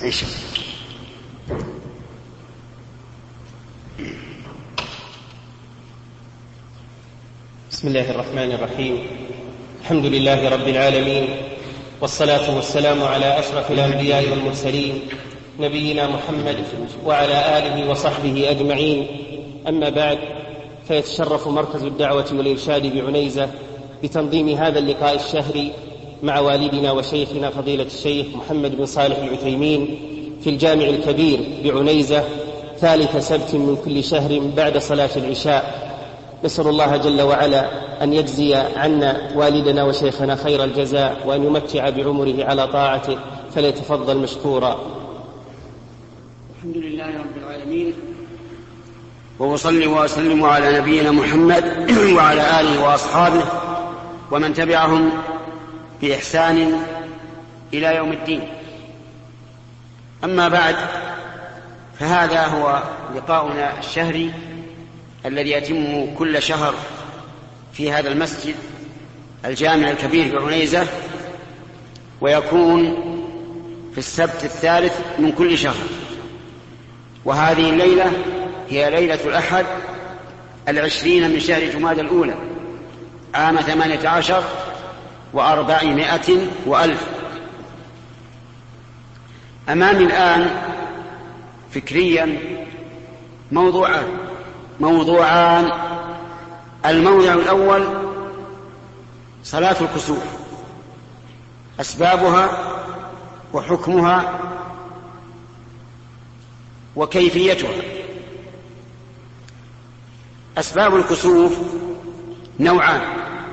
إيش؟ بسم الله الرحمن الرحيم. الحمد لله رب العالمين، والصلاة والسلام على أشرف الأنبياء والمرسلين نبينا محمد وعلى آله وصحبه أجمعين. أما بعد، فيتشرف مركز الدعوة والإرشاد بعنيزة بتنظيم هذا اللقاء الشهري مع والدنا وشيخنا فضيلة الشيخ محمد بن صالح العثيمين في الجامع الكبير بعنيزة ثالث سبت من كل شهر بعد صلاة العشاء. نسأل الله جل وعلا أن يجزي عنا والدنا وشيخنا خير الجزاء، وأن يمتع بعمره على طاعته، فليتفضل مشكورا. الحمد لله رب العالمين، وأصلي وأسلم على نبينا محمد وعلى آله وأصحابه ومن تبعهم بإحسان إلى يوم الدين. أما بعد، فهذا هو لقاؤنا الشهري الذي يتم كل شهر في هذا المسجد الجامع الكبير بعنيزة، ويكون في السبت الثالث من كل شهر. وهذه الليلة هي ليلة الأحد 20 من شهر جمادى الأولى عام 18 و400 وألف. أمامي الآن فكريا موضوعان. الموضوع الأول صلاة الكسوف، أسبابها وحكمها وكيفيتها. أسباب الكسوف نوعان: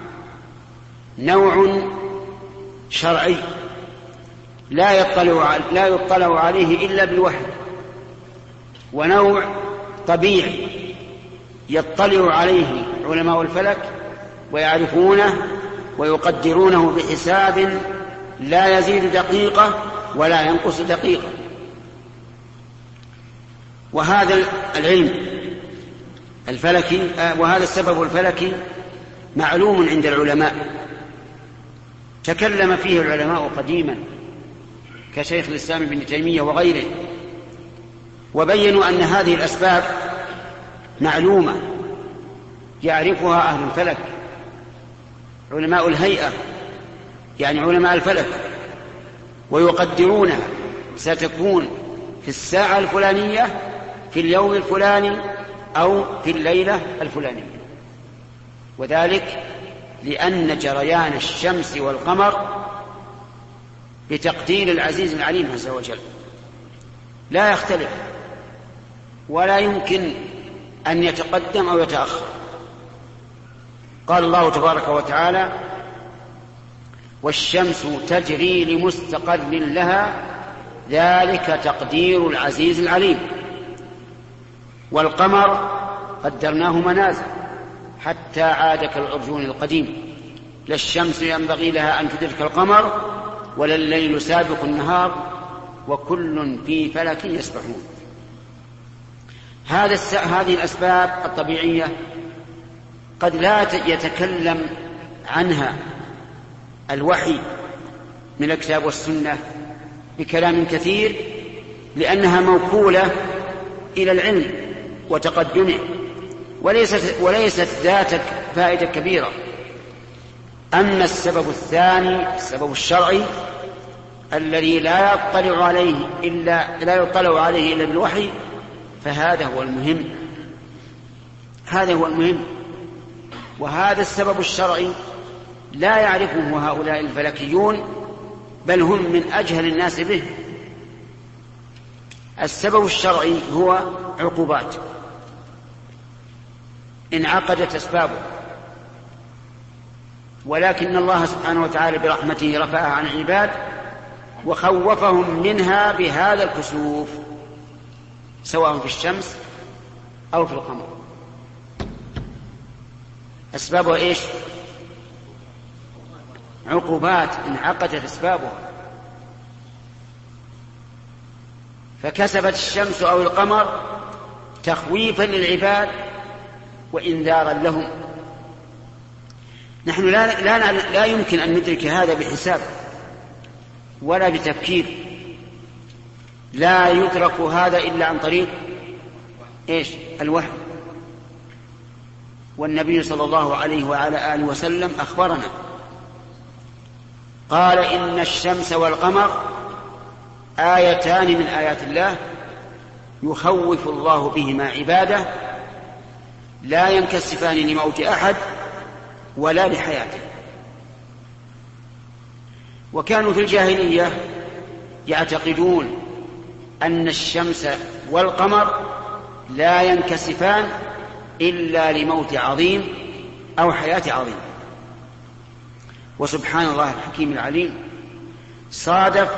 نوع شرعي لا يطلع عليه إلا بالوحي، ونوع طبيعي يطلع عليه علماء الفلك ويعرفونه ويقدرونه بحساب لا يزيد دقيقة ولا ينقص دقيقة. وهذا العلم الفلكي وهذا السبب الفلكي معلوم عند العلماء، تكلم فيه العلماء قديما كشيخ الإسلام ابن تيمية وغيره، وبينوا أن هذه الأسباب معلومة يعرفها أهل الفلك، علماء الهيئة يعني علماء الفلك، ويقدرونها ستكون في الساعة الفلانية في اليوم الفلاني أو في الليلة الفلانية. وذلك لأن جريان الشمس والقمر بتقدير العزيز العليم عز وجل لا يختلف، ولا يمكن أن يتقدم أو يتأخر. قال الله تبارك وتعالى: والشمس تجري لمستقر لها ذلك تقدير العزيز العليم. والقمر قدرناه منازل حتى عاد كالعرجون القديم. لا الشمس ينبغي لها أن تدرك القمر ولا الليل سابق النهار وكل في فلك يسبحون. هذه الأسباب الطبيعية قد لا يتكلم عنها الوحي من الكتاب والسنة بكلام كثير، لأنها موكولة إلى العلم وتقدمه، وليست ذات فائدة كبيرة. أما السبب الثاني، السبب الشرعي الذي لا يطلع عليه إلا بالوحي، فهذا هو المهم. وهذا السبب الشرعي لا يعرفه هؤلاء الفلكيون، بل هم من أجهل الناس به. السبب الشرعي هو عقوبات انعقدت أسبابه، ولكن الله سبحانه وتعالى برحمته رفعها عن العباد وخوفهم منها بهذا الكسوف، سواء في الشمس أو في القمر. أسبابها إيش؟ عقوبات انعقدت أسبابها، فكسبت الشمس أو القمر تخويفا للعباد وإنذارا لهم. نحن لا يمكن أن ندرك هذا بحساب ولا بتفكير، لا يدرك هذا إلا عن طريق إيش؟ الوحي. والنبي صلى الله عليه وعلى آله وسلم أخبرنا قال إن الشمس والقمر آيتان من آيات الله يخوف الله بهما عباده لا ينكسفان لموت أحد ولا لحياته. وكانوا في الجاهلية يعتقدون أن الشمس والقمر لا ينكسفان إلا لموت عظيم أو حياة عظيم. وسبحان الله الحكيم العليم صادف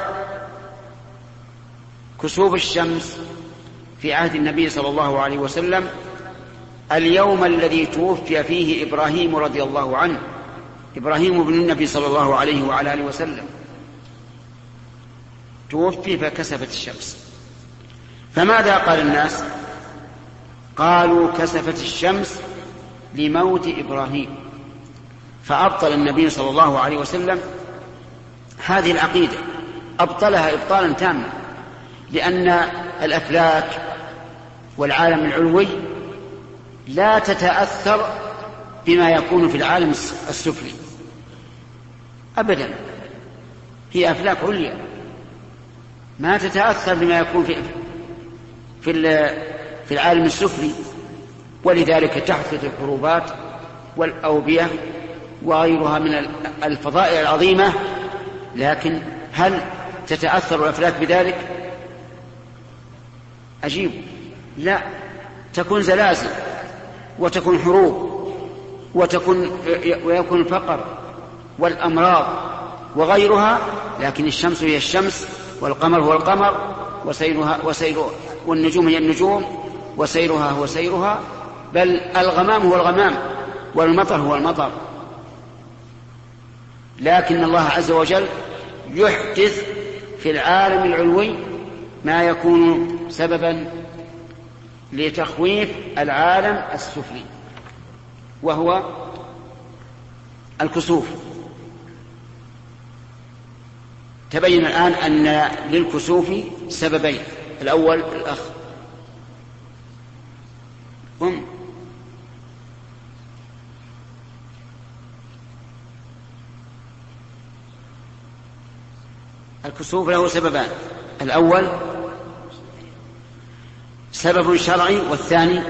كسوف الشمس في عهد النبي صلى الله عليه وسلم اليوم الذي توفي فيه إبراهيم رضي الله عنه، إبراهيم بن النبي صلى الله عليه وعلى آله وسلم توفي فكسفت الشمس. فماذا قال الناس؟ قالوا كسفت الشمس لموت إبراهيم. فأبطل النبي صلى الله عليه وسلم هذه العقيدة، أبطلها إبطالا تاما، لأن الأفلاك والعالم العلوي لا تتأثر بما يكون في العالم السفلي أبدا. هي أفلاك عليا ما تتأثر بما يكون في العالم السفلي، ولذلك تحدث الحروبات والأوبية وغيرها من الفضائع العظيمة. لكن هل تتأثر الأفلاك بذلك؟ أجيب لا، تكون زلازل وتكون حروب ويكون الفقر والأمراض وغيرها، لكن الشمس هي الشمس والقمر هو القمر والنجوم هي النجوم وسيرها هو سيرها، بل الغمام هو الغمام والمطر هو المطر. لكن الله عز وجل يحدث في العالم العلوي ما يكون سببا لتخويف العالم السفلي، وهو الكسوف. تبين الآن أن للكسوف سببين. الأول الأخ الكسوف له سببان، الأول سبب شرعي والثاني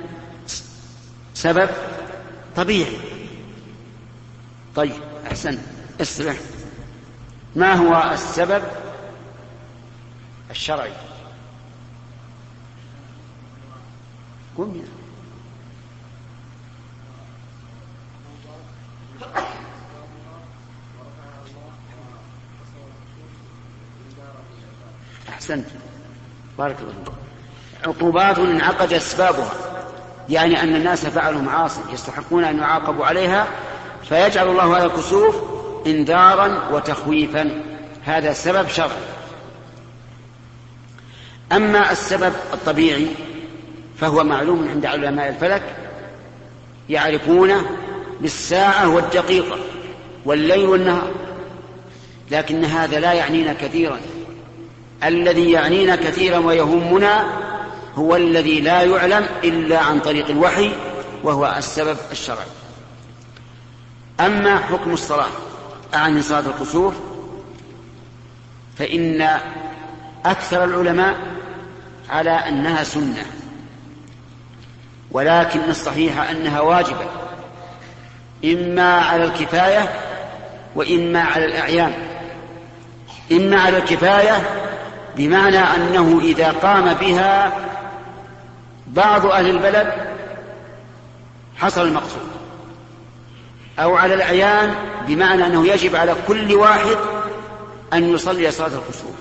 سبب طبيعي. طيب أحسن، اسرع. ما هو السبب الشرعي؟ قم يا أحسنت، بارك الله. عقوبات انعقد أسبابها، يعني أن الناس فعلوا معاصي يستحقون أن يعاقبوا عليها، فيجعل الله هذا الكسوف انذارا وتخويفا. هذا سبب شرعي. أما السبب الطبيعي فهو معلوم عند علماء الفلك، يعرفونه بالساعة والدقيقة والليل والنهار، لكن هذا لا يعنينا كثيرا. الذي يعنينا كثيرا ويهمنا هو الذي لا يعلم إلا عن طريق الوحي، وهو السبب الشرعي. أما حكم الصلاة عن صلاة الكسوف فإن أكثر العلماء على أنها سنة، ولكن الصحيح أنها واجبة، إما على الكفاية وإما على الأعيان. إما على الكفاية بمعنى أنه إذا قام بها بعض أهل البلد حصل المقصود، أو على الأعيان بمعنى أنه يجب على كل واحد أن يصلي صلاة الكسوف.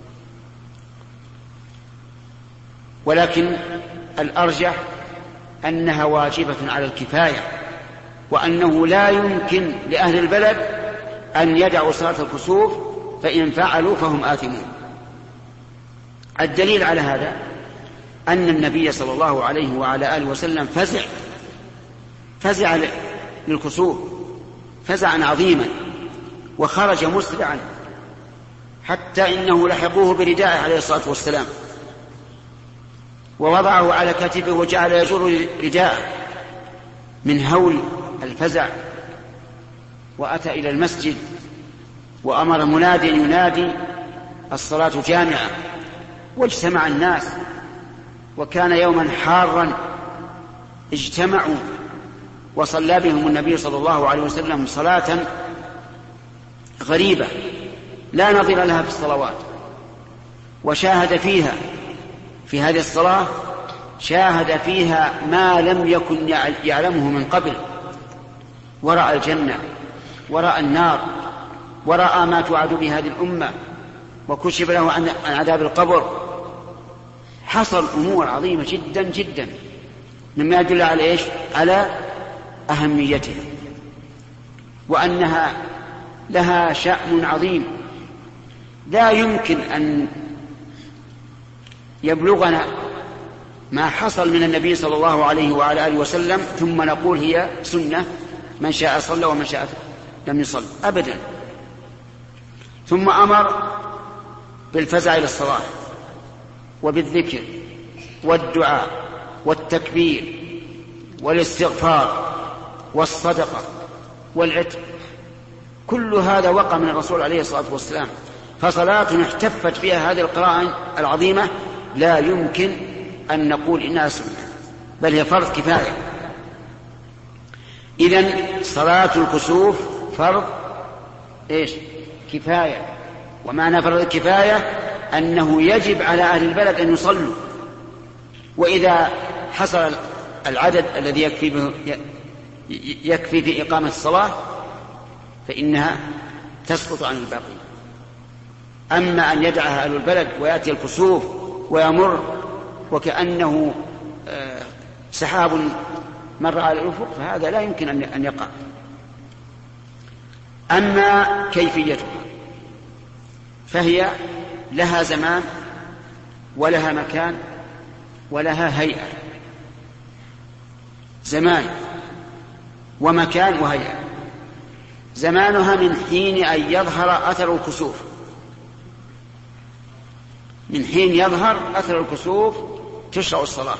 ولكن الأرجح أنها واجبة على الكفاية، وأنه لا يمكن لأهل البلد أن يدعوا صلاة الكسوف، فإن فعلوا فهم آثمون. الدليل على هذا أن النبي صلى الله عليه وعلى آله وسلم فزع للكسوف فزعا عظيما، وخرج مسرعا حتى إنه لحقوه بردائه عليه الصلاة والسلام ووضعه على كتفه وجعل يجر رداءه من هول الفزع، وأتى إلى المسجد وأمر مناد ينادي الصلاة جامعة، واجتمع الناس، وكان يوما حارا، اجتمعوا وصلى بهم النبي صلى الله عليه وسلم صلاة غريبة لا نظير لها في الصلوات، وشاهد فيها في هذه الصلاة شاهد فيها ما لم يكن يعلمه من قبل، ورأى الجنة ورأى النار ورأى ما توعد به هذه الأمة، وكشف له عن عذاب القبر. حصل أمور عظيمة جدا جدا مما يدل على إيش؟ على أهميتها، وأنها لها شأن عظيم لا يمكن أن يبلغنا ما حصل من النبي صلى الله عليه وعلى آله وسلم ثم نقول هي سنة، من شاء صلى ومن شاء لم يصل أبدا. ثم أمر بالفزع إلى الصلاة وبالذكر والدعاء والتكبير والاستغفار والصدقة والعتق، كل هذا وقع من الرسول عليه الصلاة والسلام. فصلاة احتفت فيها هذه القراءة العظيمة لا يمكن أن نقول إنها سنة، بل هي فرض كفاية. إذن صلاة الكسوف فرض إيش؟ كفاية. ومعنى فرض الكفاية أنه يجب على أهل البلد أن يصلوا، وإذا حصل العدد الذي يكفي في إقامة الصلاة فإنها تسقط عن الباقي. أما أن يدعها أهل البلد ويأتي الكسوف ويمر وكأنه سحاب مر على الأفق فهذا لا يمكن أن يقع. أما كيفيتها فهي لها زمان ولها مكان ولها هيئة، زمان ومكان وهيئة. زمانها من حين أن يظهر أثر الكسوف، من حين يظهر أثر الكسوف تشرع الصلاة.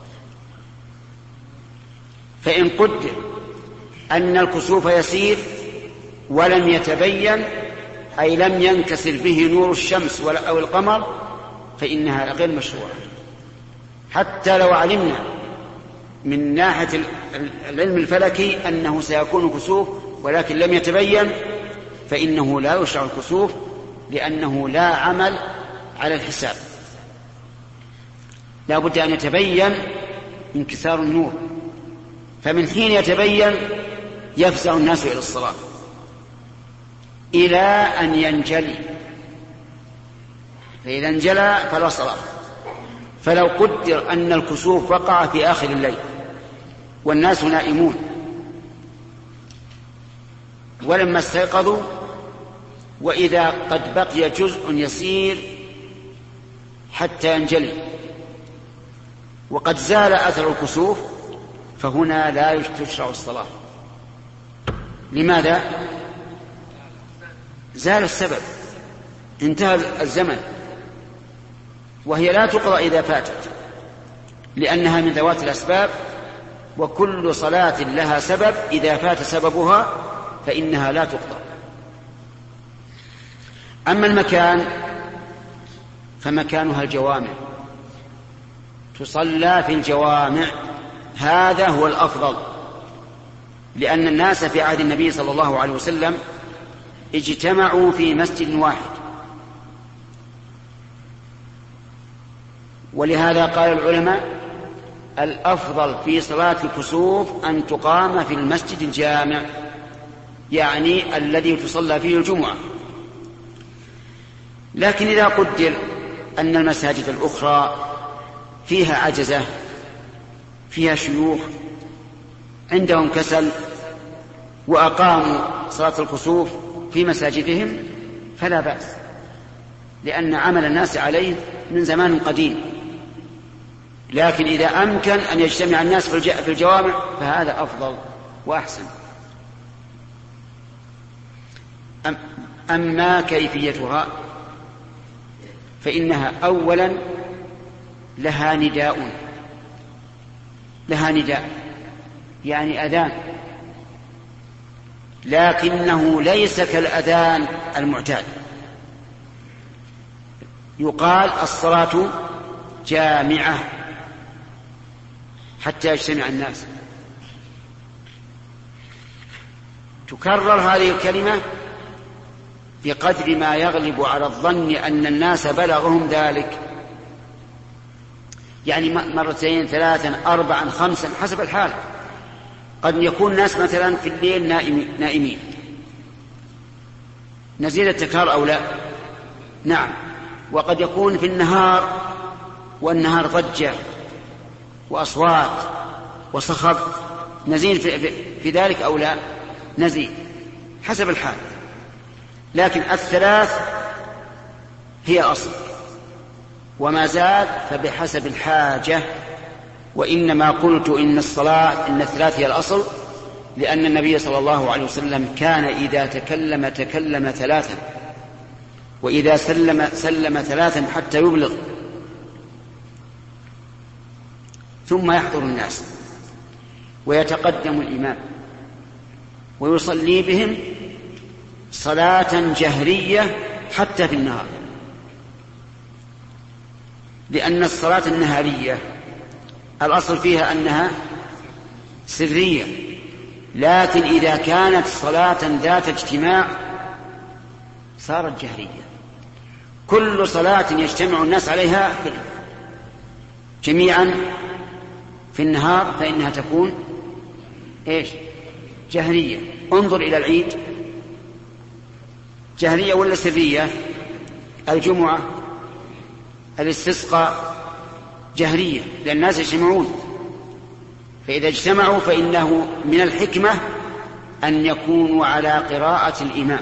فإن قدر أن الكسوف يسير ولم يتبين، أي لم ينكسر به نور الشمس أو القمر، فإنها غير مشروعة. حتى لو علمنا من ناحية العلم الفلكي أنه سيكون كسوف ولكن لم يتبين، فإنه لا يشرع الكسوف، لأنه لا عمل على الحساب. لا بد أن يتبين انكسار النور، فمن حين يتبين يفزع الناس إلى الصلاة إلى أن ينجلي، فإذا انجلى فلا صلاة. فلو قدر أن الكسوف وقع في آخر الليل والناس نائمون ولما استيقظوا وإذا قد بقي جزء يسير حتى ينجلي وقد زال أثر الكسوف، فهنا لا تشرع الصلاة. لماذا؟ زال السبب، انتهى الزمن، وهي لا تقضى إذا فاتت، لأنها من ذوات الأسباب، وكل صلاة لها سبب، إذا فات سببها فإنها لا تقضى. أما المكان فمكانها الجوامع، تصلى في الجوامع، هذا هو الأفضل، لأن الناس في عهد النبي صلى الله عليه وسلم اجتمعوا في مسجد واحد، ولهذا قال العلماء الأفضل في صلاة الكسوف أن تقام في المسجد الجامع، يعني الذي تصلى فيه الجمعة. لكن إذا قدر أن المساجد الأخرى فيها عجزة، فيها شيوخ عندهم كسل وأقاموا صلاة الكسوف في مساجدهم فلا بأس، لأن عمل الناس عليه من زمان قديم. لكن إذا أمكن أن يجتمع الناس في الجوامع فهذا أفضل وأحسن. أما كيفيتها فإنها أولا لها نداء يعني أذان، لكنه ليس كالأذان المعتاد. يقال الصلاة جامعة حتى يجتمع الناس. تكرر هذه الكلمة بقدر ما يغلب على الظن أن الناس بلغهم ذلك، يعني مرتين 3 4 5 حسب الحال. قد يكون الناس مثلا في الليل نائمين، نزيد التكرار أو لا؟ نعم. وقد يكون في النهار والنهار ضجة وأصوات وصخب، نزيد في ذلك أو لا؟ نزيد حسب الحال. لكن 3 هي الأصل، وما زاد فبحسب الحاجة. وإنما قلت إن 3 هي الأصل لأن النبي صلى الله عليه وسلم كان إذا تكلم 3 وإذا سلم 3 حتى يبلغ، ثم يحضر الناس ويتقدم الإمام ويصلي بهم صلاة جهرية حتى في النهار، لأن الصلاة النهارية الأصل فيها أنها سرية، لكن إذا كانت صلاة ذات اجتماع صارت جهرية. كل صلاة يجتمع الناس عليها جميعا في النهار فإنها تكون جهرية. انظر إلى العيد، جهرية ولا سرية؟ الجمعة، الاستسقاء جهرية لأن الناس يجتمعون، فإذا اجتمعوا فإنه من الحكمة أن يكونوا على قراءة الإمام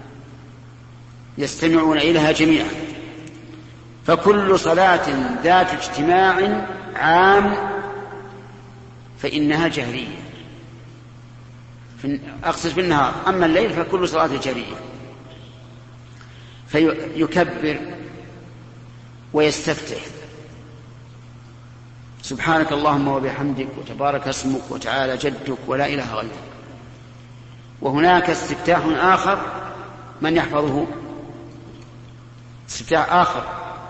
يستمعون إليها جميعا. فكل صلاة ذات اجتماع عام فإنها جهرية، أقصد في النهار. أما الليل فكل صلاة جهرية. فيكبر ويستفتح سبحانك اللهم وبحمدك وتبارك اسمك وتعالى جدك ولا إله غيرك. وهناك استفتاح آخر من يحفظه، استفتاح آخر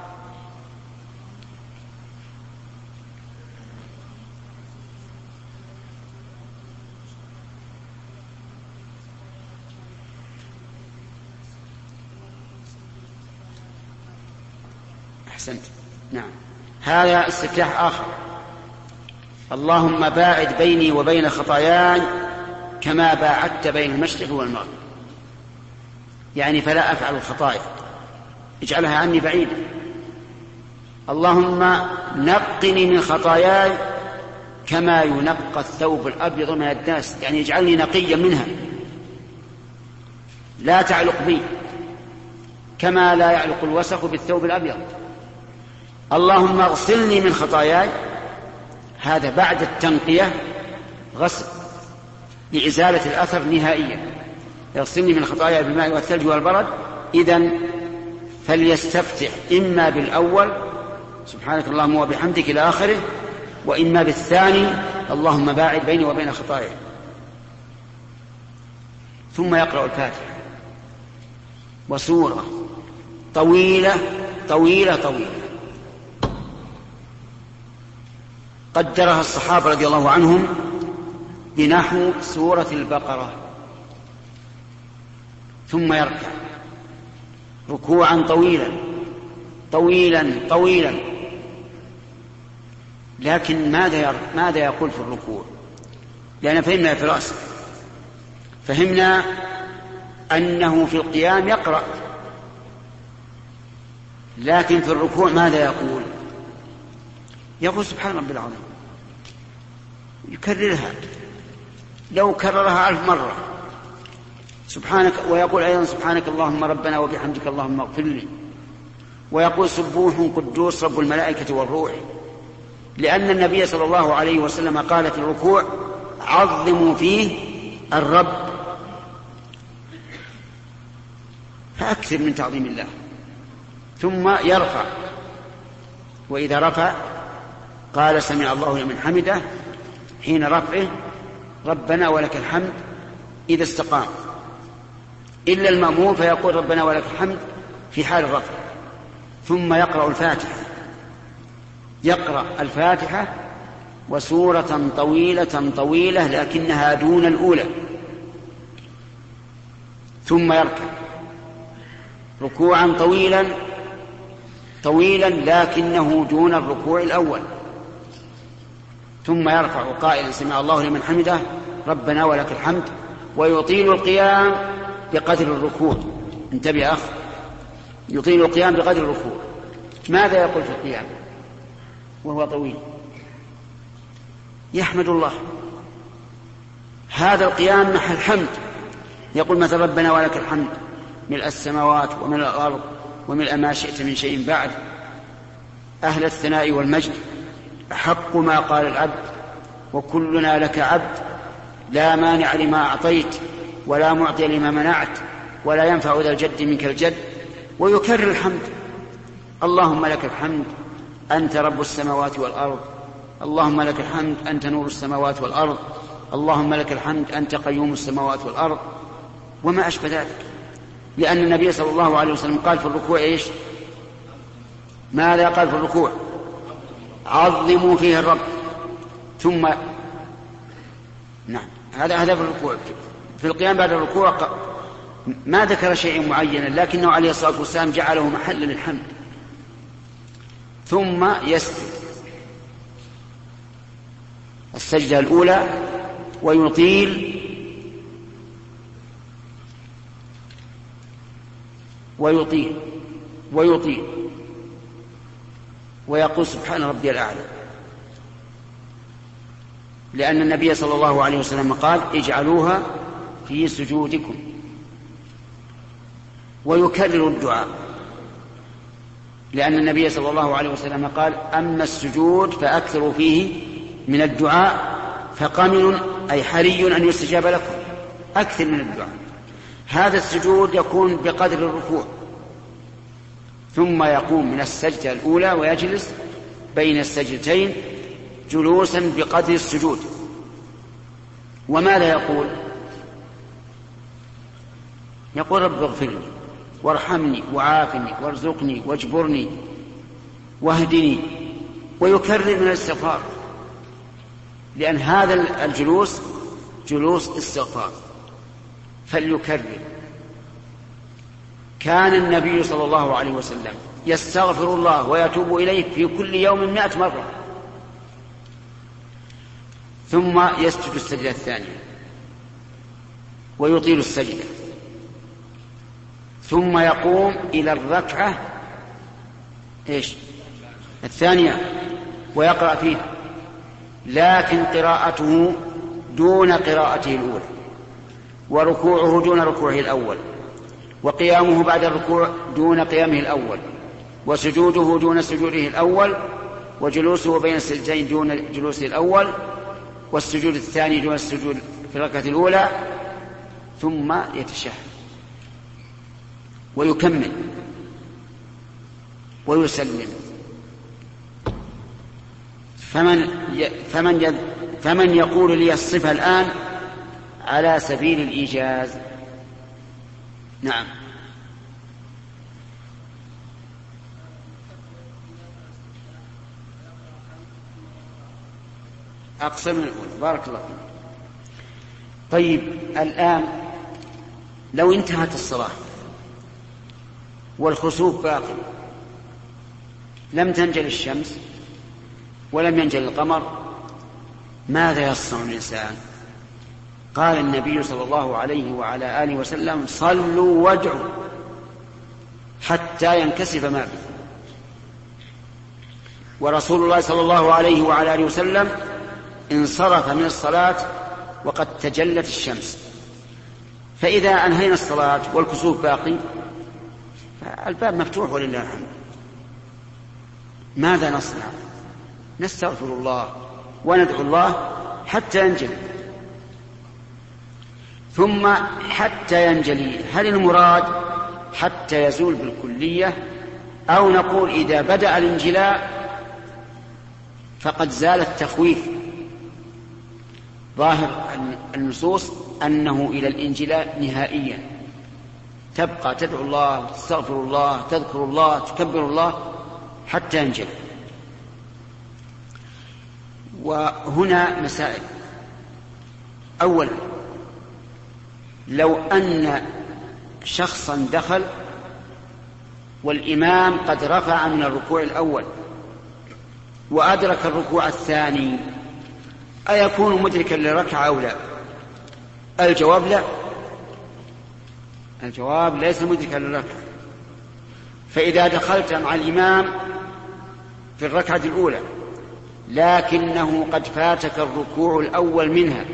أحسنت، نعم، هذا استفتاح آخر. اللهم باعد بيني وبين خطاياي كما باعدت بين المشرق والمغرب، يعني فلا أفعل الخطايا، اجعلها عني بعيدة. اللهم نقني من خطاياي كما ينقى الثوب الأبيض من الدنس، يعني اجعلني نقيا منها لا تعلق بي كما لا يعلق الوسخ بالثوب الأبيض. اللهم اغسلني من خطاياي، هذا بعد التنقية غسل لإزالة الأثر نهائيا. يغسلني من خطاياي بالماء والثلج والبرد، إذن فليستفتح إما بالأول سبحانك اللهم وبحمدك إلى آخره، وإما بالثاني اللهم باعد بيني وبين خطاياي، ثم يقرأ الفاتحة وسورة طويلة طويلة طويلة قدرها الصحابة رضي الله عنهم بنحو سورة البقرة، ثم يركع ركوعا طويلا طويلا طويلا. لكن ماذا يقول في الركوع؟ لأن فهمنا في رأسه، فهمنا أنه في القيام يقرأ، لكن في الركوع ماذا يقول؟ يقول سبحان ربي العظيم، يكررها، لو كررها 1000 مرة سبحانك، ويقول أيضا سبحانك اللهم ربنا وبحمدك اللهم اغفر لي، ويقول سبوح قدوس رب الملائكة والروح، لأن النبي صلى الله عليه وسلم قال في الركوع عظموا فيه الرب، فأكثر من تعظيم الله. ثم يرفع، وإذا رفع قال سمع الله لمن حمده حين رفعه ربنا ولك الحمد إذا استقام، إلا المأموم فيقول ربنا ولك الحمد في حال الرفع. ثم يقرأ الفاتحة، يقرأ الفاتحة وسورة طويلة لكنها دون الأولى، ثم يركع ركوعا طويلا لكنه دون الركوع الأول، ثم يرفع قائلا سمع الله لمن حمده ربنا ولك الحمد، ويطيل القيام بقدر الركوع. انتبه يا أخ، يطيل القيام بقدر الركوع. ماذا يقول في القيام وهو طويل؟ يحمد الله. هذا القيام محل حمد، يقول مثلا ربنا ولك الحمد ملء السماوات وملء الأرض وملء ما شئت من شيء بعد، أهل الثناء والمجد، أحق ما قال العبد وكلنا لك عبد، لا مانع لما أعطيت ولا معطي لما منعت ولا ينفع ذا الجد منك الجد. ويكرر الحمد، اللهم لك الحمد أنت رب السماوات والأرض، اللهم لك الحمد أنت نور السماوات والأرض، اللهم لك الحمد أنت قيوم السماوات والأرض، وما أشبه ذلك. لأن النبي صلى الله عليه وسلم قال في الركوع إيش؟ ماذا قال في الركوع؟ عظموا فيه الرب. ثم نعم، هذا في الركوع. في القيام بعد الركوع ما ذكر شيء معينا، لكنه عليه الصلاة والسلام جعله محلا للحمد. ثم يسجد السجدة الأولى ويطيل ويقول سبحان ربي الأعلى، لأن النبي صلى الله عليه وسلم قال اجعلوها في سجودكم. ويكرر الدعاء، لأن النبي صلى الله عليه وسلم قال أما السجود فأكثروا فيه من الدعاء فقمن أي حري أن يستجاب لكم، أكثر من الدعاء. هذا السجود يكون بقدر الركوع، ثم يقوم من السجدة الأولى ويجلس بين السجدتين جلوسا بقدر السجود. وماذا يقول؟ يقول رب اغفر لي وارحمني وعافني وارزقني واجبرني واهدني، ويكرر من الاستغفار، لأن هذا الجلوس جلوس استغفار فليكرر. كان النبي صلى الله عليه وسلم يستغفر الله ويتوب إليه في كل يوم 100 مرة، ثم يسجد السجدة الثانية ويطيل السجدة، ثم يقوم إلى الركعة الثانية ويقرأ فيها، لكن قراءته دون قراءته الأولى، وركوعه دون ركوعه الأول، وقيامه بعد الركوع دون قيامه الأول، وسجوده دون سجوده الأول، وجلوسه بين السجدتين دون جلوسه الأول، والسجود الثاني دون السجود في الركعة الأولى، ثم يتشهد ويكمل ويسلم. فمن يقول لي الصفة الآن على سبيل الإيجاز؟ نعم. أقسم من الأول. بارك الله فيك. طيب الآن لو انتهت الصلاة والخسوف باقي، لم تنجل الشمس ولم ينجل القمر، ماذا يصنع الإنسان؟ قال النبي صلى الله عليه وعلى آله وسلم صلوا وادعوا حتى ينكسف ما به. ورسول الله صلى الله عليه وعلى آله وسلم انصرف من الصلاة وقد تجلت الشمس، فإذا أنهينا الصلاة والكسوف باقي فالباب مفتوح ولله الحمد. ماذا نصنع؟ نستغفر الله وندعو الله حتى ينجلي. ثم حتى ينجلي، هل المراد حتى يزول بالكلية أو نقول إذا بدأ الانجلاء فقد زال التخويف. ظاهر النصوص أنه إلى الانجلاء نهائيا، تبقى تدعو الله، تستغفر الله، تذكر الله، تكبر الله حتى ينجل. وهنا مسائل. أولا، لو أن شخصا دخل والإمام قد رفع من الركوع الأول وأدرك الركوع الثاني، أيكون مدركا للركعة أو لا؟ الجواب لا، الجواب ليس مدركا للركعة. فإذا دخلت مع الإمام في الركعة الأولى لكنه قد فاتك الركوع الأول منها،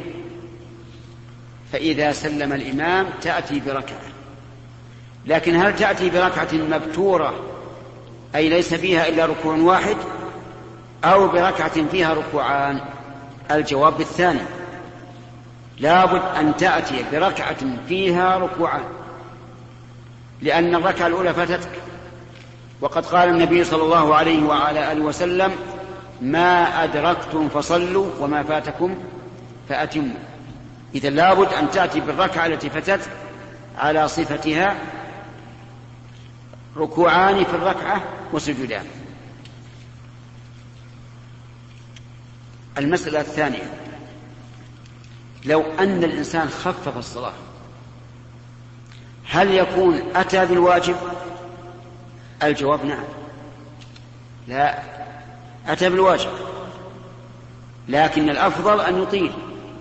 فإذا سلم الإمام تأتي بركعة. لكن هل تأتي بركعة مبتورة أي ليس فيها إلا ركوع واحد، أو بركعة فيها ركوعان؟ الجواب بالثاني، لابد أن تأتي بركعة فيها ركوعان، لأن الركعة الأولى فاتتك. وقد قال النبي صلى الله عليه وعلى آله وسلم: ما أدركتم فصلوا وما فاتكم فأتموا. إذن لابد أن تأتي بالركعة التي فاتت على صفتها، ركوعان في الركعة وسجودان. المسألة الثانية، لو أن الإنسان خفف الصلاة هل يكون أتى بالواجب؟ الجواب نعم، لا، أتى بالواجب، لكن الأفضل أن يطيل.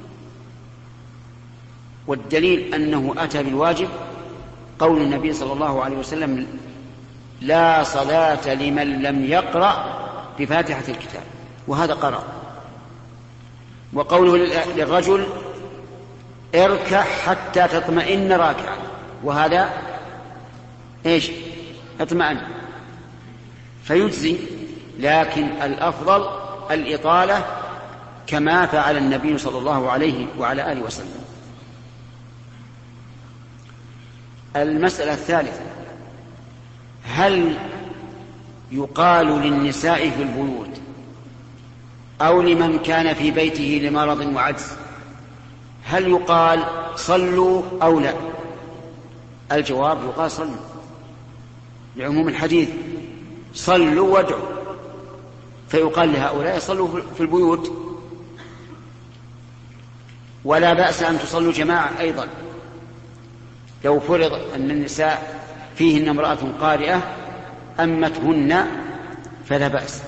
والدليل أنه أتى بالواجب قول النبي صلى الله عليه وسلم: لا صلاة لمن لم يقرأ بفاتحة الكتاب، وهذا قرأ. وقوله للرجل: اركع حتى تطمئن راكعا، وهذا ايش؟ اطمئن، فيجزي. لكن الأفضل الإطالة كما فعل النبي صلى الله عليه وعلى آله وسلم. المسألة الثالثة، هل يقال للنساء في البيوت أو لمن كان في بيته لمرض وعجز، هل يقال صلوا أو لا؟ الجواب يقال صلوا، لعموم الحديث: صلوا وادعوا. فيقال لهؤلاء يصلوا في البيوت، ولا بأس أن تصلوا جماعة أيضا. لو فرض أن النساء فيهن امرأة قارئة أمتهن فلا بأس،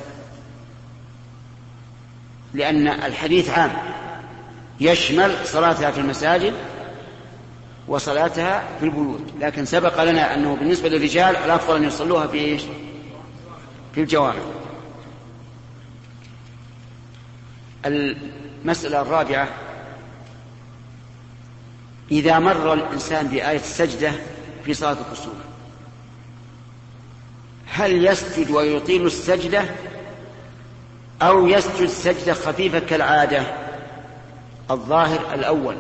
لأن الحديث عام يشمل صلاتها في المساجد وصلاتها في البيوت. لكن سبق لنا أنه بالنسبة للرجال الأفضل أن يصلوها في الجوامع. المسألة الرابعة، إذا مر الإنسان بآية السجدة في صلاة الكسوف هل يسجد ويطيل السجدة أو يسجد سجدة خفيفة كالعادة؟ الظاهر الأول،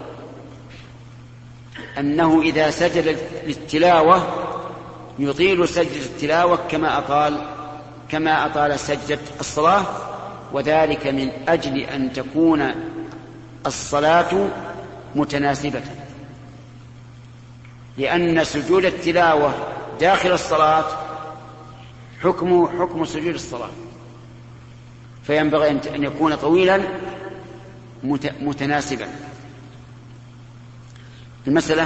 أنه إذا سجد للتلاوة يطيل سجدة التلاوة كما أطال سجدة الصلاة، وذلك من أجل أن تكون الصلاة متناسبة، لأن سجود التلاوة داخل الصلاة حكمه حكم سجود الصلاة، فينبغي أن يكون طويلا متناسبا. المسألة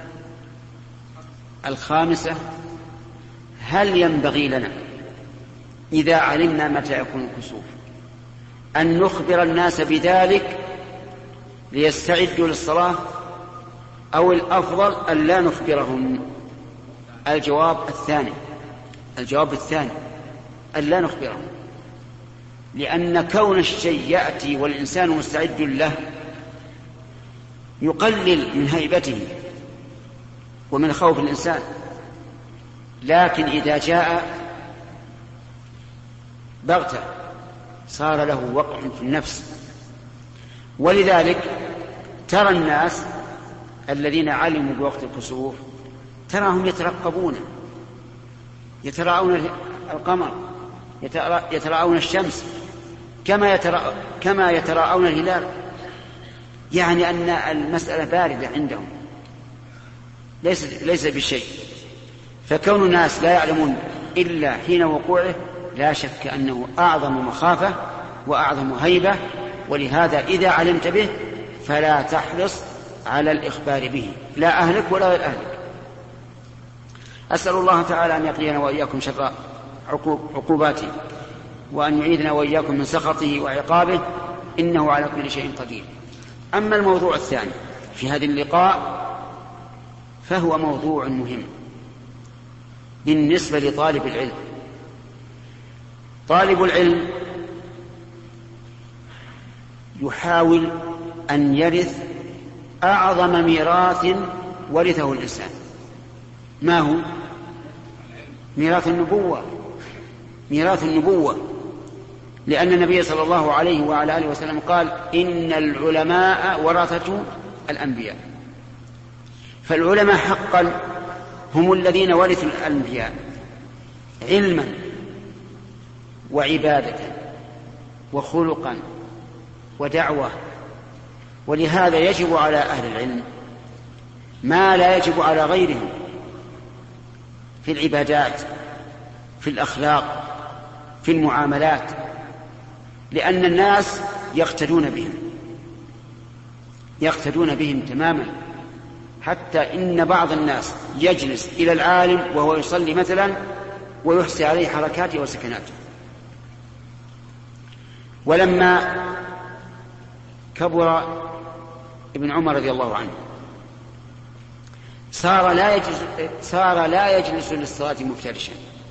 الخامسة، هل ينبغي لنا إذا علمنا متى يكون الكسوف أن نخبر الناس بذلك ليستعدوا للصلاة، أو الأفضل أن لا نخبرهم؟ الجواب الثاني، أن لا نخبرهم، لأن كون الشيء يأتي والإنسان مستعد له يقلل من هيبته ومن خوف الإنسان. لكن إذا جاء بغتة صار له وقع في النفس. ولذلك ترى الناس الذين علموا بوقت الكسوف تراهم يترقبون، يتراءون القمر، يتراءون الشمس كما يتراءون الهلال، يعني أن المسألة باردة عندهم ليس بشيء. فكون الناس لا يعلمون إلا حين وقوعه لا شك أنه أعظم مخافة وأعظم هيبة، ولهذا إذا علمت به فلا تحرص على الإخبار به، لا أهلك ولا غير أهلك. أسأل الله تعالى أن يقينا وإياكم شر عقوباته، وأن يعيذنا وإياكم من سخطه وعقابه، إنه على كل شيء قدير. أما الموضوع الثاني في هذا اللقاء فهو موضوع مهم بالنسبة لطالب العلم. طالب العلم يحاول أن يرث أعظم ميراث ورثه الإنسان. ما هو؟ ميراث النبوة. ميراث النبوة، لأن النبي صلى الله عليه وعلى آله وسلم قال: إن العلماء ورثة الأنبياء. فالعلماء حقا هم الذين ورثوا الأنبياء علما وعبادة وخلقا ودعوة. ولهذا يجب على أهل العلم ما لا يجب على غيرهم في العبادات، في الأخلاق، في المعاملات، لأن الناس يقتدون بهم تماما، حتى إن بعض الناس يجلس إلى العالم وهو يصلي مثلا ويحصي عليه حركاته وسكناته. ولما كبر ابن عمر رضي الله عنه صار لا يجلس للصلاة مفترشا،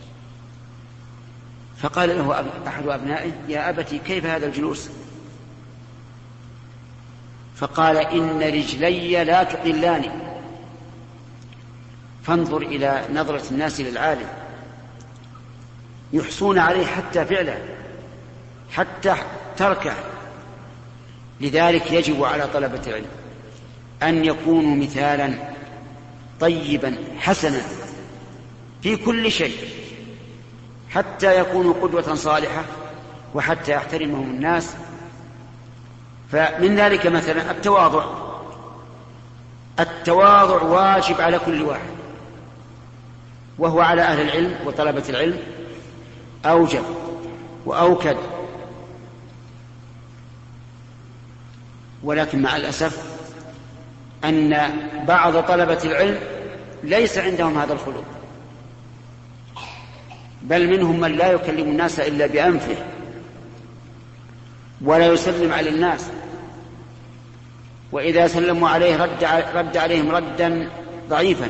فقال له أحد أبنائه: يا أبتي كيف هذا الجلوس؟ فقال: إن رجلي لا تقلاني. فانظر إلى نظرة الناس للعالم، يحصون عليه حتى فعله، حتى تركه. لذلك يجب على طلبة العلم أن يكونوا مثالا طيبا حسنا في كل شيء، حتى يكونوا قدوة صالحة، وحتى يحترمهم الناس. فمن ذلك مثلا التواضع واجب على كل واحد، وهو على أهل العلم وطلبة العلم أوجب وأوكد. ولكن مع الأسف أن بعض طلبة العلم ليس عندهم هذا الخلق، بل منهم من لا يكلم الناس إلا بأنفه، ولا يسلم على الناس، وإذا سلموا عليه رد عليهم ردا ضعيفا،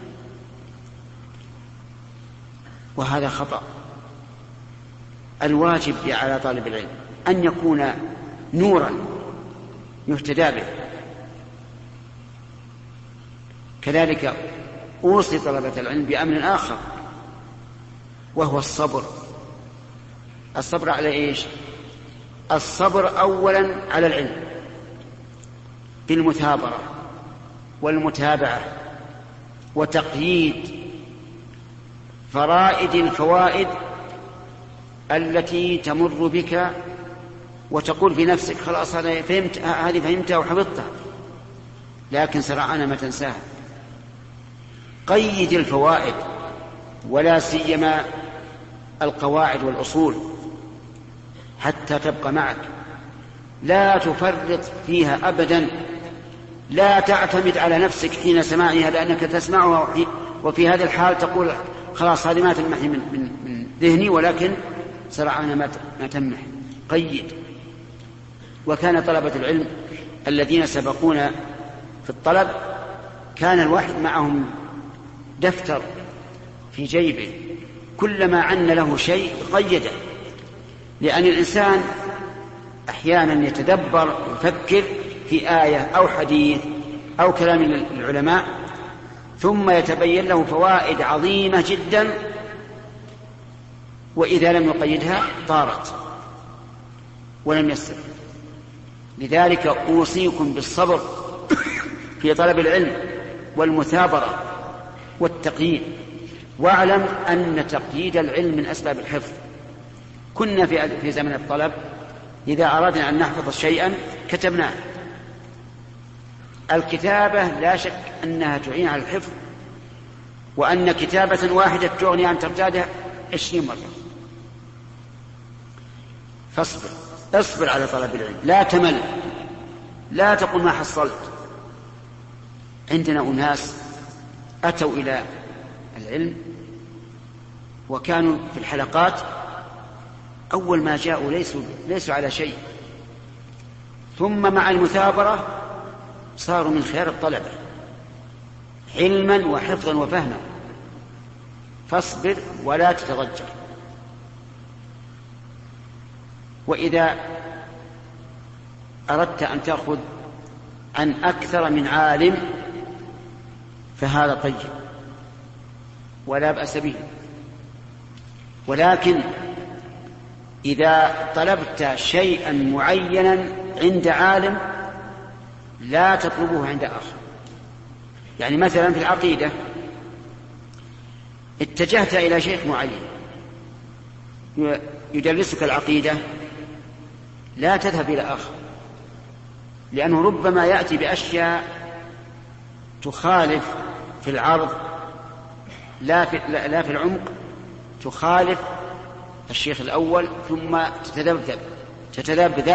وهذا خطأ. الواجب على طالب العلم أن يكون نورا يهتدى به. كذلك أوصي طلبة العلم بأمر آخر، وهو الصبر. الصبر على إيش؟ الصبر أولا على العلم بالمثابرة والمتابعة وتقييد فرائد الفوائد التي تمر بك، وتقول في نفسك: خلاص هذه فهمتها وحفظتها، لكن سرعان ما تنساها. قيد الفوائد، ولا سيما القواعد والأصول، حتى تبقى معك، لا تفرط فيها أبدا. لا تعتمد على نفسك حين سماعها، لأنك تسمعها وفي هذه الحال تقول: خلاص هذه ما تلمح من ذهني، ولكن سرعان ما تمح. قيد. وكان طلبة العلم الذين سبقونا في الطلب كان الواحد معهم دفتر في جيبه، كلما عن له شيء قيده، لأن الإنسان أحيانا يتدبر ويفكر في آية أو حديث أو كلام العلماء، ثم يتبين له فوائد عظيمة جدا، وإذا لم يقيدها طارت ولم يستفد. لذلك أوصيكم بالصبر في طلب العلم والمثابرة والتقييد، واعلم أن تقييد العلم من أسباب الحفظ. كنا في زمن الطلب إذا أردنا أن نحفظ شيئا كتبناه. الكتابة لا شك أنها تعين على الحفظ، وأن كتابة واحدة تغني عن ترتادها 20 مرة. اصبر على طلب العلم، لا تمل، لا تقل ما حصلت. عندنا أناس أتوا إلى العلم وكانوا في الحلقات أول ما جاءوا ليسوا على شيء، ثم مع المثابرة صاروا من خيار الطلبة علما وحفظا وفهما. فاصبر ولا تتضجر. وإذا أردت أن تأخذ عن أكثر من عالم فهذا طيب ولا بأس به، ولكن إذا طلبت شيئا معينا عند عالم لا تطلبه عند آخر. يعني مثلا في العقيدة اتجهت إلى شيخ معين يدرسك العقيدة، لا تذهب إلى آخر، لأنه ربما يأتي بأشياء تخالف في العرض لا في العمق، تخالف الشيخ الأول، ثم تتذبذب.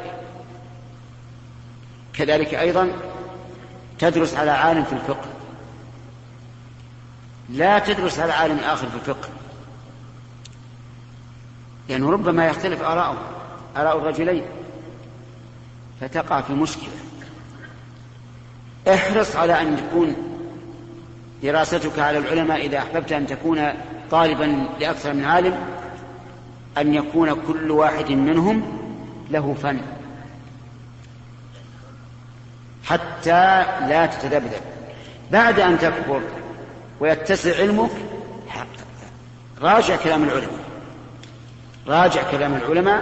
كذلك أيضا تدرس على عالم في الفقه، لا تدرس على عالم آخر في الفقه، لأنه ربما يختلف آراء الرجلين فتقع في مشكلة. احرص على أن تكون دراستك على العلماء إذا أحببت أن تكون طالبا لأكثر من عالم أن يكون كل واحد منهم له فن، حتى لا تتذبذب. بعد أن تكبر ويتسع علمك راجع كلام العلماء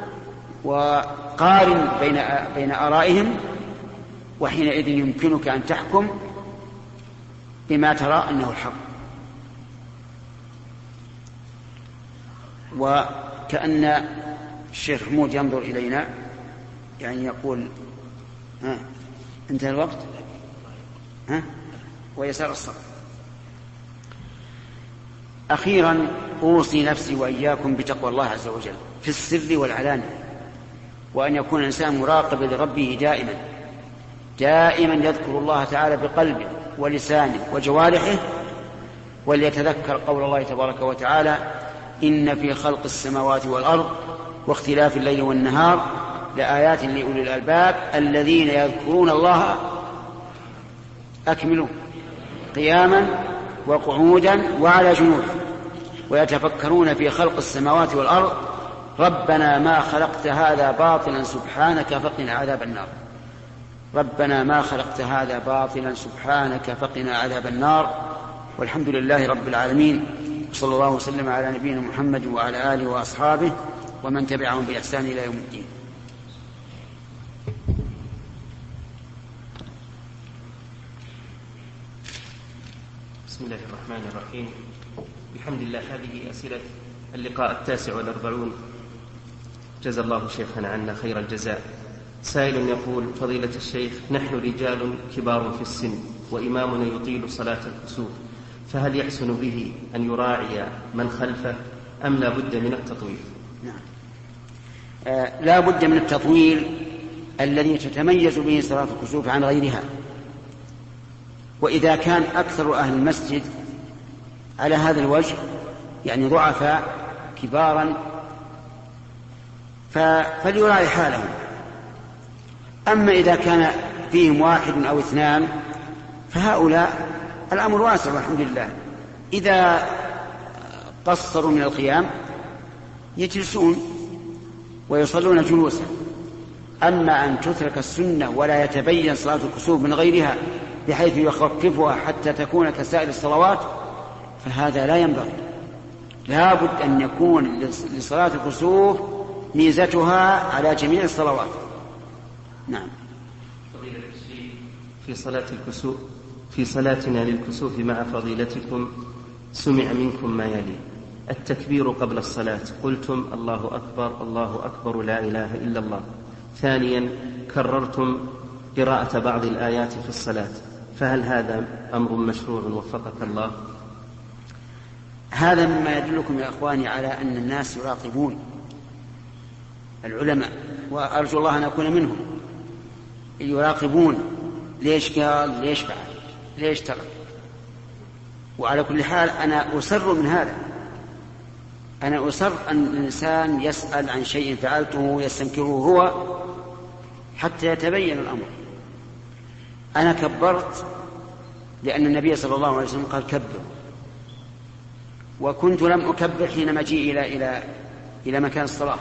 وقارن بين آرائهم، وحينئذ يمكنك أن تحكم بما ترى أنه الحق. وكأن الشيخ حمود ينظر إلينا، يعني يقول انتهى الوقت، ويسار الصف. أخيرا أوصي نفسي وإياكم بتقوى الله عز وجل في السر والعلانية، وأن يكون الإنسان مراقبا لربه دائما يذكر الله تعالى بقلبه ولسانه وجوارحه، وليتذكر قول الله تبارك وتعالى: إن في خلق السماوات والأرض واختلاف الليل والنهار لآيات لأولي الألباب الذين يذكرون الله قياما وقعودا وعلى جنوبهم ويتفكرون في خلق السماوات والأرض ربنا ما خلقت هذا باطلا سبحانك فقنا عذاب النار. ربنا ما خلقت هذا باطلا سبحانك فقنا عذاب النار. والحمد لله رب العالمين، صلى الله وسلم على نبينا محمد وعلى آله وأصحابه ومن تبعهم بإحسان إلى يوم الدين. بسم الله الرحمن الرحيم. الحمد لله. هذه أسئلة اللقاء 49. جزا الله شيخنا عنا خير الجزاء. سائل يقول: فضيلة الشيخ، نحن رجال كبار في السن وإمامنا يطيل صلاة الكسوف، فهل يحسن به أن يراعي من خلفه أم لا بد من التطويل؟ نعم. لا بد من التطويل الذي تتميز به صلاة الكسوف عن غيرها. وإذا كان أكثر أهل المسجد على هذا الوجه، يعني ضعفاء كبارا، فليراعي حالهم. أما إذا كان فيهم 1 أو 2 فهؤلاء الأمر واسع والحمد لله. إذا قصروا من القيام يجلسون ويصلون جلوسا. أما أن تترك السنة ولا يتبين صلاة الكسوف من غيرها بحيث يخففها حتى تكون كسائر الصلوات فهذا لا ينبغي. لا بد أن يكون لصلاة الكسوف ميزتها على جميع الصلوات. نعم. في صلاتنا للكسوف مع فضيلتكم سمع منكم ما يلي: التكبير قبل الصلاة، قلتم الله أكبر الله أكبر لا إله إلا الله. ثانيا، كررتم قراءة بعض الآيات في الصلاة، فهل هذا أمر مشروع وفقك الله؟ هذا مما يدلكم يا أخواني على أن الناس يراقبون العلماء، وأرجو الله أن أكون منهم. يراقبون ليش قال، ليش فعل، ليش ترك. وعلى كل حال أنا أصر من هذا، أنا أصر أن الإنسان يسأل عن شيء فعلته يستنكره هو حتى يتبين الأمر. أنا كبرت لأن النبي صلى الله عليه وسلم قال كبر، وكنت لم أكبر حين مجيء إلى مكان الصلاة،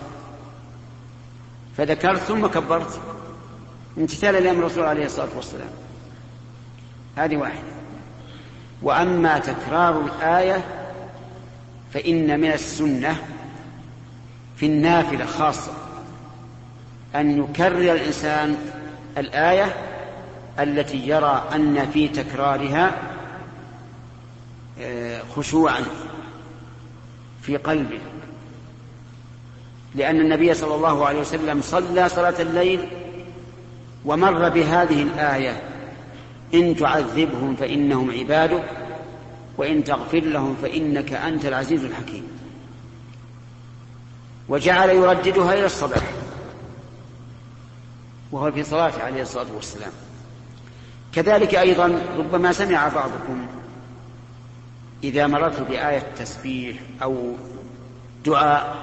فذكرت ثم كبرت امتثالا لأمر الرسول عليه الصلاة والسلام. هذه واحدة. وأما تكرار الآية فإن من السنة في النافلة خاصة أن يكرر الإنسان الآية التي يرى أن في تكرارها خشوعا في قلبه، لأن النبي صلى الله عليه وسلم صلى صلاة الليل ومر بهذه الآية: إن تعذبهم فإنهم عبادك وإن تغفر لهم فإنك أنت العزيز الحكيم، وجعل يرددها إلى الصباح وهو في صلاته عليه الصلاة والسلام. كذلك أيضا ربما سمع بعضكم إذا مررت بآية تسبيح أو دعاء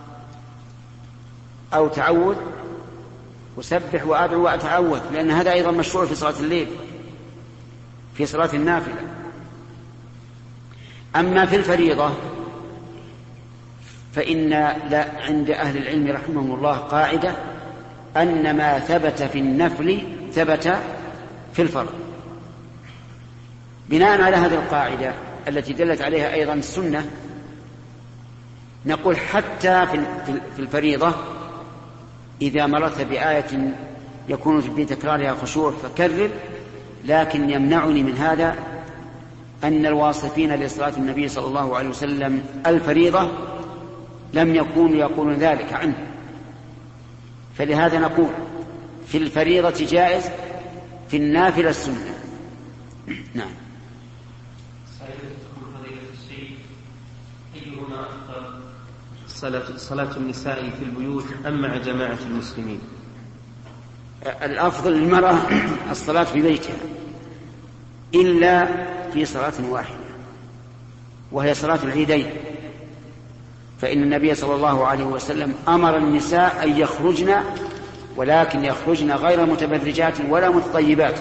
أو تعوذ أسبح وأدعو وأتعوذ، لأن هذا أيضا مشروع في صلاة الليل، في صلاة النافلة. أما في الفريضة فإن عند أهل العلم رحمهم الله قاعدة أن ما ثبت في النفل ثبت في الفرض. بناء على هذه القاعدة التي دلت عليها أيضا السنة، نقول حتى في الفريضة إذا مررت بآية يكون في تكرارها خشوع فكرر، لكن يمنعني من هذا أن الواصفين لصلاة النبي صلى الله عليه وسلم الفريضة لم يكونوا يقولون ذلك عنه، فلهذا نقول في الفريضة جائز، في النافلة السنة. نعم. أيهما أفضل، صلاة النساء في البيوت أم مع جماعة المسلمين؟ الأفضل للمرأة الصلاة في بيتها، إلا في صلاة واحدة وهي صلاة العيدين، فإن النبي صلى الله عليه وسلم أمر النساء أن يخرجن، ولكن يخرجن غير متبرجات ولا متطيبات.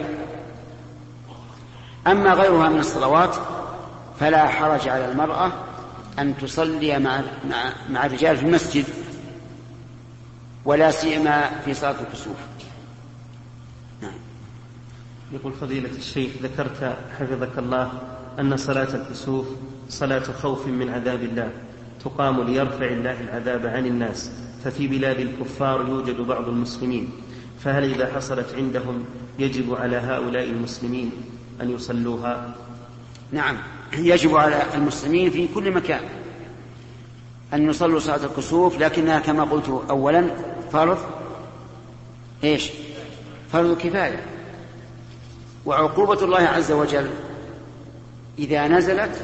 أما غيرها من الصلوات فلا حرج على المرأة أن تصلي مع الرجال في المسجد، ولا سيما في صلاة الكسوف. نعم. يقول فضيلة الشيخ: ذكرت حفظك الله أن صلاة الكسوف صلاة خوف من عذاب الله تقام ليرفع الله العذاب عن الناس، ففي بلاد الكفار يوجد بعض المسلمين، فهل إذا حصلت عندهم يجب على هؤلاء المسلمين أن يصلوها؟ نعم، يجب على المسلمين في كل مكان أن يصلوا صلاة الكسوف، لكنها كما قلت أولا فرض فرض كفاية. وعقوبة الله عز وجل إذا نزلت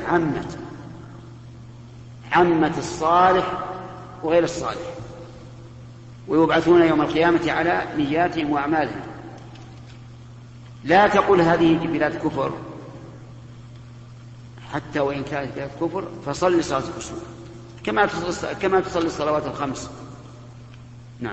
عمت الصالح وغير الصالح، ويبعثون يوم القيامة على نياتهم وأعمالهم. لا تقل هذه بلاد كفر، حتى وإن كانت بلاد كفر فصل صلاة الكسوف كما تصلي الصلوات الخمس. نعم.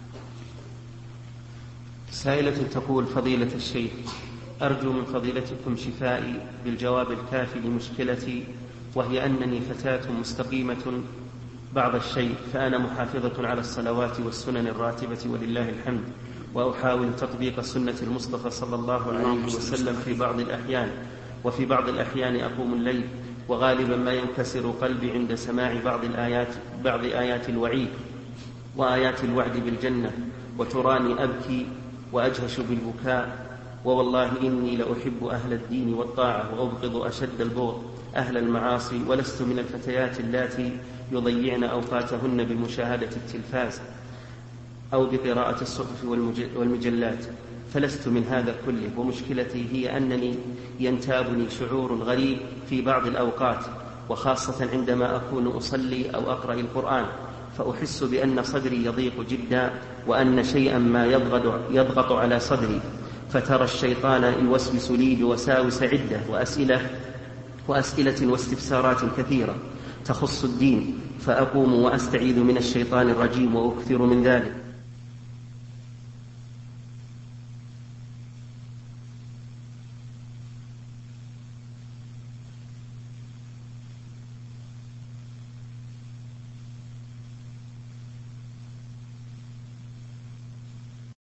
سائلة تقول: فضيلة الشيخ، أرجو من فضيلتكم شفائي بالجواب الكافي لمشكلتي، وهي أنني فتاة مستقيمة بعض الشيء، فأنا محافظة على الصلوات والسنن الراتبة ولله الحمد، وأحاول تطبيق سنة المصطفى صلى الله عليه وسلم في بعض الأحيان، وفي بعض الأحيان أقوم الليل، وغالبا ما ينكسر قلبي عند سماع بعض آيات الوعيد وآيات الوعد بالجنة، وتراني أبكي وأجهش بالبكاء، ووالله إني لأحب أهل الدين والطاعة وأبغض أشد البغض أهل المعاصي، ولست من الفتيات اللاتي يضيعن أوقاتهن بمشاهدة التلفاز أو بقراءة الصحف والمجلات، فلست من هذا كله. ومشكلتي هي أنني ينتابني شعور غريب في بعض الأوقات، وخاصة عندما أكون أصلي أو أقرأ القرآن، فأحس بأن صدري يضيق جدا وأن شيئا ما يضغط على صدري، فترى الشيطان يوسوس لي بوساوس عدة وأسئلة واستفسارات كثيرة تخص الدين، فأقوم وأستعيذ من الشيطان الرجيم وأكثر من ذلك.